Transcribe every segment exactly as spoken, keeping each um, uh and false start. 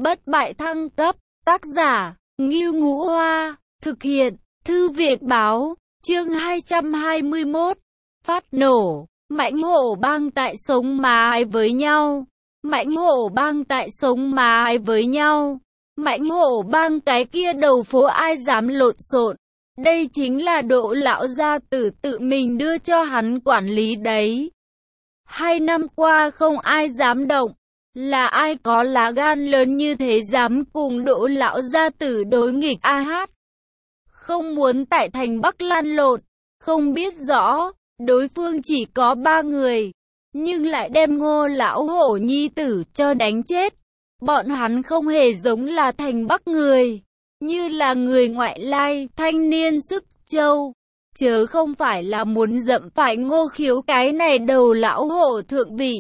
Bất bại thăng cấp, tác giả, Ngưu Ngũ Hoa, thực hiện, Thư viện Báo, chương hai trăm hai mươi mốt, phát nổ, mãnh hổ bang tại sống mái với nhau, mãnh hổ bang tại sống mái với nhau, mãnh hổ bang cái kia đầu phố ai dám lộn xộn, đây chính là Đỗ lão gia tử tự mình đưa cho hắn quản lý đấy. Hai năm qua không ai dám động. Là ai có lá gan lớn như thế dám cùng Đỗ lão gia tử đối nghịch a hát? Không muốn tại thành Bắc lan lộn, không biết rõ, đối phương chỉ có ba người, nhưng lại đem Ngô lão hổ nhi tử cho đánh chết. Bọn hắn không hề giống là thành Bắc người, như là người ngoại lai, thanh niên sức châu, chớ không phải là muốn dẫm phải Ngô Khiếu cái này đầu lão hổ thượng vị.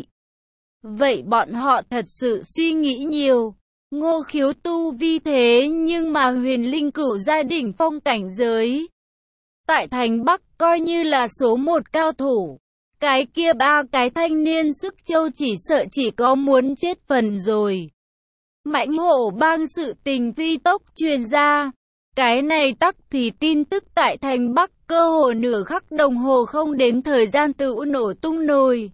Vậy bọn họ thật sự suy nghĩ nhiều. Ngô Khiếu tu vi thế nhưng mà huyền linh cửu gia đỉnh phong cảnh giới. Tại thành Bắc coi như là số một cao thủ. Cái kia ba cái thanh niên sức châu chỉ sợ chỉ có muốn chết phần rồi. Mãnh hổ bang sự tình phi tốc truyền ra. Cái này tắc thì tin tức tại thành Bắc cơ hồ nửa khắc đồng hồ không đến thời gian tự nổ tung nồi.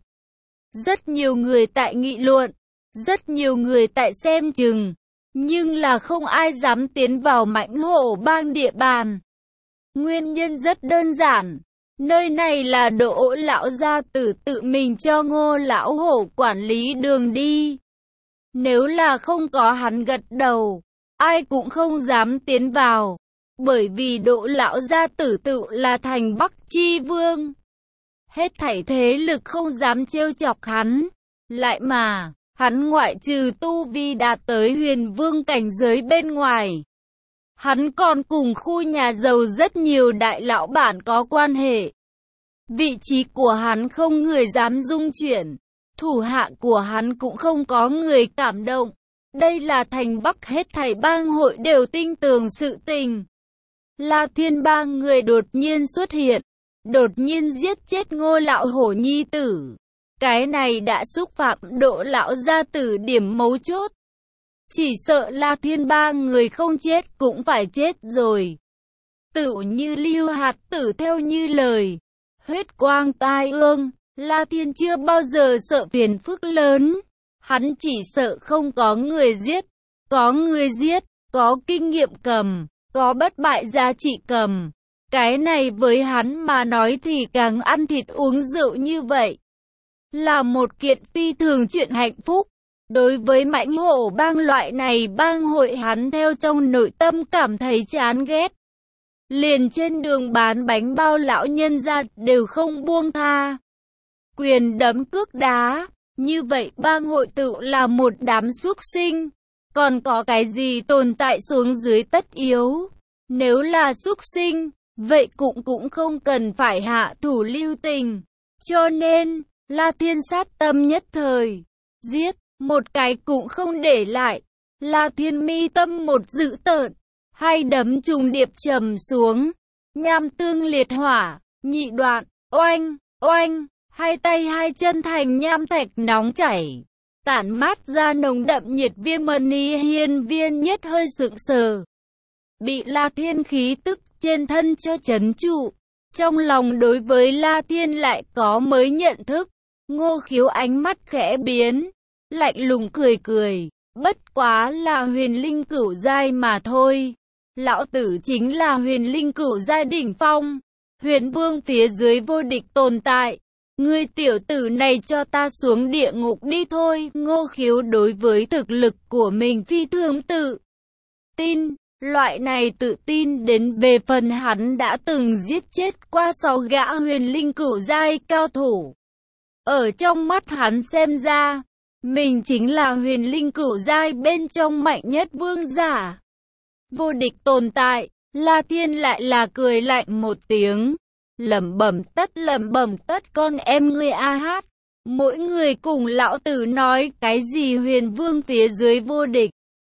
Rất nhiều người tại nghị luận, rất nhiều người tại xem chừng, nhưng là không ai dám tiến vào mãnh hổ bang địa bàn. Nguyên nhân rất đơn giản, nơi này là Đỗ lão gia tử tự mình cho Ngô lão hổ quản lý đường đi. Nếu là không có hắn gật đầu, ai cũng không dám tiến vào, bởi vì Đỗ lão gia tử tự là thành Bắc chi vương. Hết thảy thế lực không dám trêu chọc hắn. Lại mà, hắn ngoại trừ tu vi đạt tới huyền vương cảnh giới bên ngoài. Hắn còn cùng khu nhà giàu rất nhiều đại lão bản có quan hệ. Vị trí của hắn không người dám dung chuyển. Thủ hạ của hắn cũng không có người cảm động. Đây là thành Bắc hết thảy bang hội đều tin tưởng sự tình. La Thiên bang người đột nhiên xuất hiện. Đột nhiên giết chết Ngô lão hổ nhi tử. Cái này đã xúc phạm Đỗ lão gia tử điểm mấu chốt. Chỉ sợ La Thiên ba người không chết cũng phải chết rồi. Tự như Lưu Hạt Tử theo như lời. Huyết quang tai ương. La Thiên chưa bao giờ sợ phiền phức lớn. Hắn chỉ sợ không có người giết. Có người giết, có kinh nghiệm cầm, có bất bại giá trị cầm. Cái này với hắn mà nói thì càng ăn thịt uống rượu như vậy. Là một kiện phi thường chuyện hạnh phúc. Đối với mãnh hổ bang loại này bang hội hắn theo trong nội tâm cảm thấy chán ghét. Liền trên đường bán bánh bao lão nhân ra đều không buông tha. Quyền đấm cước đá. Như vậy bang hội tự là một đám súc sinh. Còn có cái gì tồn tại xuống dưới tất yếu. Nếu là súc sinh, vậy cũng cũng không cần phải hạ thủ lưu tình. Cho nên, La Thiên sát tâm nhất thời. Giết, một cái cũng không để lại. La Thiên mi tâm một dữ tợn. Hai đấm trùng điệp trầm xuống. Nham tương liệt hỏa, nhị đoạn, oanh, oanh. Hai tay hai chân thành nham thạch nóng chảy. Tản mát ra nồng đậm nhiệt viêm mani hiên viên nhất hơi sững sờ. Bị La Thiên khí tức trên thân cho chấn trụ. Trong lòng đối với La Thiên lại có mới nhận thức. Ngô Khiếu ánh mắt khẽ biến. Lạnh lùng cười cười. Bất quá là huyền linh cửu giai mà thôi. Lão tử chính là huyền linh cửu giai đỉnh phong. Huyền vương phía dưới vô địch tồn tại. Ngươi tiểu tử này cho ta xuống địa ngục đi thôi. Ngô Khiếu đối với thực lực của mình phi thường tự tin. Loại này tự tin đến về phần hắn đã từng giết chết qua sáu gã huyền linh cửu giai cao thủ. Ở trong mắt hắn xem ra, mình chính là huyền linh cửu giai bên trong mạnh nhất vương giả. Vô địch tồn tại, La Thiên lại là cười lạnh một tiếng. Lẩm bẩm tất lẩm bẩm tất con em ngươi a hát. Mỗi người cùng lão tử nói cái gì huyền vương phía dưới vô địch.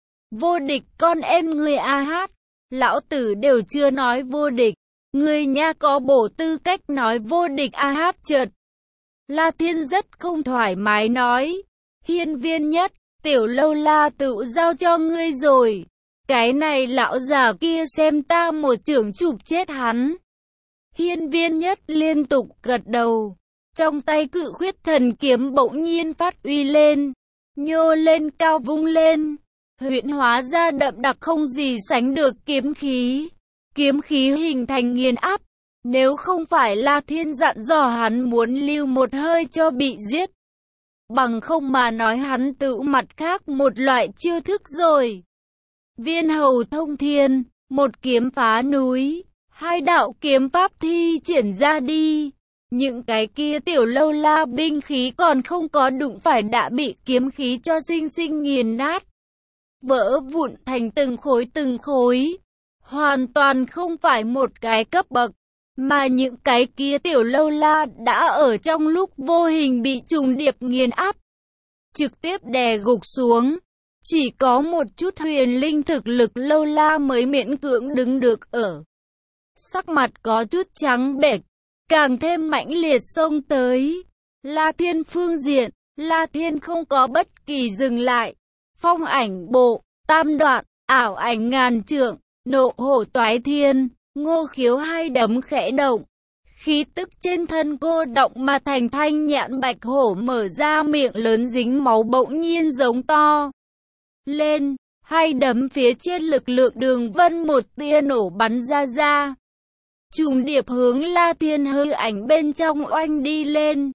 Vô địch con em ngươi a hát. Lão tử đều chưa nói vô địch. Ngươi nha có bổ tư cách nói vô địch a hát chợt. La Thiên rất không thoải mái nói. Hiên viên nhất, tiểu lâu la tự giao cho ngươi rồi. Cái này lão già kia xem ta một chưởng chụp chết hắn. Hiên Viên Nhất liên tục gật đầu. Trong tay cự khuyết thần kiếm bỗng nhiên phát uy lên, nhô lên cao vung lên, huyễn hóa ra đậm đặc không gì sánh được kiếm khí. Kiếm khí hình thành nghiền áp. Nếu không phải La Thiên dặn dò hắn muốn lưu một hơi cho bị giết, bằng không mà nói hắn tự mặt khác một loại chiêu thức rồi. Viên hầu thông thiên, một kiếm phá núi, hai đạo kiếm pháp thi triển ra đi. Những cái kia tiểu lâu la binh khí còn không có đụng phải đã bị kiếm khí cho sinh sinh nghiền nát, vỡ vụn thành từng khối từng khối. Hoàn toàn không phải một cái cấp bậc, mà những cái kia tiểu lâu la đã ở trong lúc vô hình bị trùng điệp nghiền áp, trực tiếp đè gục xuống. Chỉ có một chút huyền linh thực lực lâu la mới miễn cưỡng đứng được ở. Sắc mặt có chút trắng bệch, càng thêm mãnh liệt xông tới. La Thiên phương diện, La Thiên không có bất kỳ dừng lại. Phong ảnh bộ, tam đoạn, ảo ảnh ngàn trượng, nộ hổ toái thiên, Ngô Khiếu hai đấm khẽ động. Khí tức trên thân cô động mà thành thanh nhãn bạch hổ mở ra miệng lớn dính máu bỗng nhiên giống to lên, hai đấm phía trên lực lượng đường vân một tia nổ bắn ra ra. Trùng điệp hướng La Thiên hư ảnh bên trong oanh đi lên.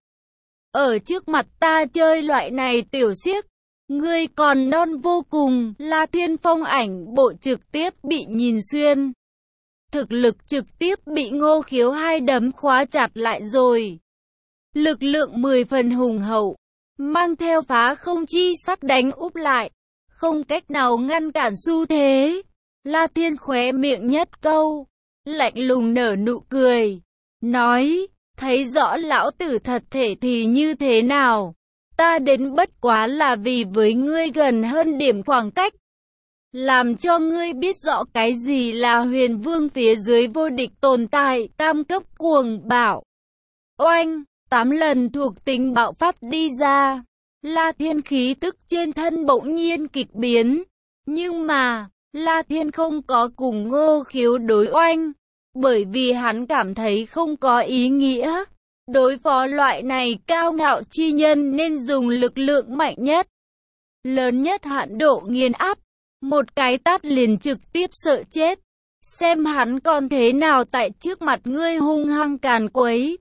Ở trước mặt ta chơi loại này tiểu xiếc, ngươi còn non vô cùng. La Thiên phong ảnh bộ trực tiếp bị nhìn xuyên. Thực lực trực tiếp bị Ngô Khiếu hai đấm khóa chặt lại rồi. Lực lượng mười phần hùng hậu, mang theo phá không chi sắc đánh úp lại, không cách nào ngăn cản xu thế. La Thiên khóe miệng nhất câu, lạnh lùng nở nụ cười, nói, thấy rõ lão tử thật thể thì như thế nào, ta đến bất quá là vì với ngươi gần hơn điểm khoảng cách, làm cho ngươi biết rõ cái gì là huyền vương phía dưới vô địch tồn tại, tam cấp cuồng bạo. Oanh, tám lần thuộc tính bạo phát đi ra. La Thiên khí tức trên thân bỗng nhiên kịch biến. Nhưng mà, La Thiên không có cùng Ngô Khiếu đối oanh, bởi vì hắn cảm thấy không có ý nghĩa. Đối phó loại này cao ngạo chi nhân nên dùng lực lượng mạnh nhất, lớn nhất hạn độ nghiền áp. Một cái tát liền trực tiếp sợ chết. Xem hắn còn thế nào tại trước mặt ngươi hung hăng càn quấy,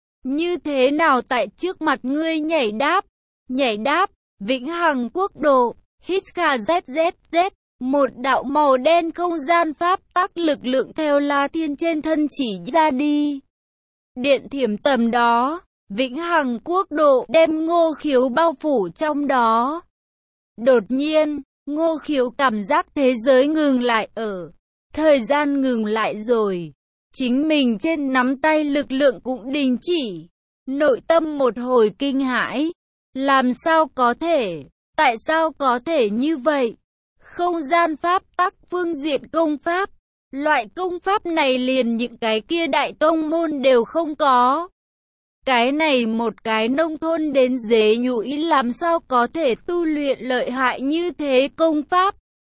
như thế nào tại trước mặt ngươi nhảy đáp. Nhảy đáp, vĩnh hằng quốc độ, hít kha zét zét zét. Một đạo màu đen không gian pháp tắc lực lượng theo La Thiên trên thân chỉ ra đi. Điện thiểm tầm đó, vĩnh hằng quốc độ đem Ngô Khiếu bao phủ trong đó. Đột nhiên, Ngô Khiếu cảm giác thế giới ngừng lại ở. Thời gian ngừng lại rồi. Chính mình trên nắm tay lực lượng cũng đình chỉ. Nội tâm một hồi kinh hãi. Làm sao có thể? Tại sao có thể như vậy? Không gian pháp tắc phương diện công pháp. Loại công pháp này liền những cái kia đại tông môn đều không có. Cái này một cái nông thôn đến dế nhũi làm sao có thể tu luyện lợi hại như thế công pháp.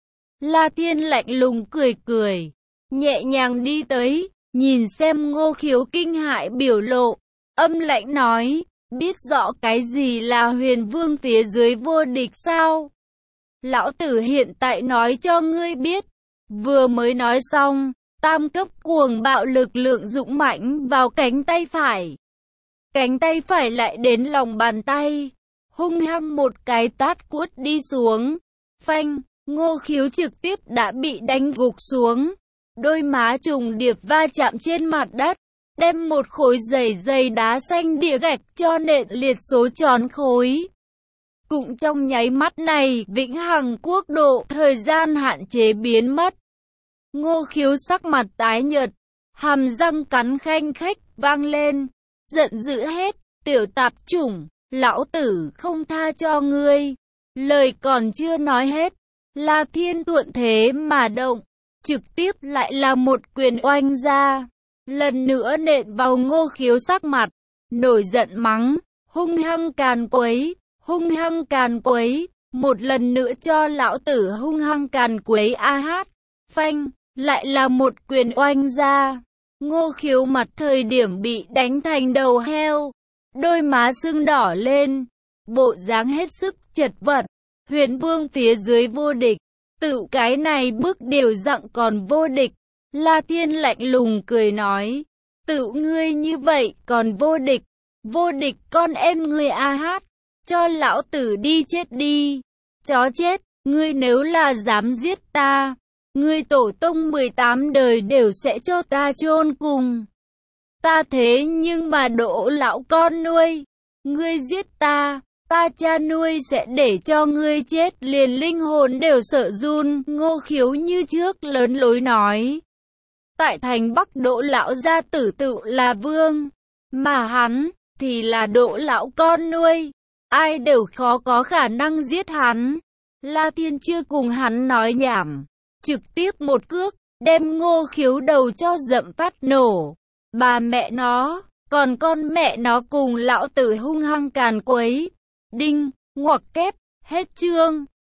La Thiên lạnh lùng cười cười, nhẹ nhàng đi tới, nhìn xem Ngô Khiếu kinh hãi biểu lộ, âm lạnh nói, biết rõ cái gì là huyền vương phía dưới vô địch sao? Lão tử hiện tại nói cho ngươi biết. Vừa mới nói xong, tam cấp cuồng bạo lực lượng dũng mãnh vào cánh tay phải. Cánh tay phải lại đến lòng bàn tay, hung hăng một cái tát cuốt đi xuống. Phanh, Ngô Khiếu trực tiếp đã bị đánh gục xuống. Đôi má trùng điệp va chạm trên mặt đất, đem một khối dày dày đá xanh địa gạch cho nện liệt số tròn khối. Cũng trong nháy mắt này, vĩnh hằng quốc độ, thời gian hạn chế biến mất. Ngô Khiếu sắc mặt tái nhợt, hàm răng cắn khanh khách, vang lên. Giận dữ hết, tiểu tạp chủng, lão tử không tha cho ngươi. Lời còn chưa nói hết, La Thiên thuận thế mà động, trực tiếp lại là một quyền oanh ra. Lần nữa nện vào Ngô Khiếu sắc mặt, nổi giận mắng, hung hăng càn quấy, hung hăng càn quấy. một lần nữa cho lão tử hung hăng càn quấy a hát. Phanh, lại là một quyền oanh ra. Ngô Khiếu mặt thời điểm bị đánh thành đầu heo, đôi má sưng đỏ lên, bộ dáng hết sức chật vật. Huyền Vương phía dưới vô địch, tự cái này bước điều dặn còn vô địch. La Thiên lạnh lùng cười nói, tự ngươi như vậy còn vô địch, vô địch con em ngươi a hát, cho lão tử đi chết đi. Chó chết, ngươi nếu là dám giết ta, ngươi tổ tông mười tám đời đều sẽ cho ta chôn cùng. Ta thế nhưng mà Đỗ lão con nuôi, ngươi giết ta, ta cha nuôi sẽ để cho ngươi chết liền linh hồn đều sợ run. Ngô Khiếu như trước lớn lối nói, tại thành Bắc Đỗ lão gia tử tự là vương, mà hắn thì là Đỗ lão con nuôi, ai đều khó có khả năng giết hắn. La Thiên chưa cùng hắn nói nhảm, trực tiếp một cước đem Ngô Khiếu đầu cho dậm phát nổ. Bà mẹ nó, còn con mẹ nó cùng lão tử hung hăng càn quấy. Đinh, ngoặc kép, hết chương.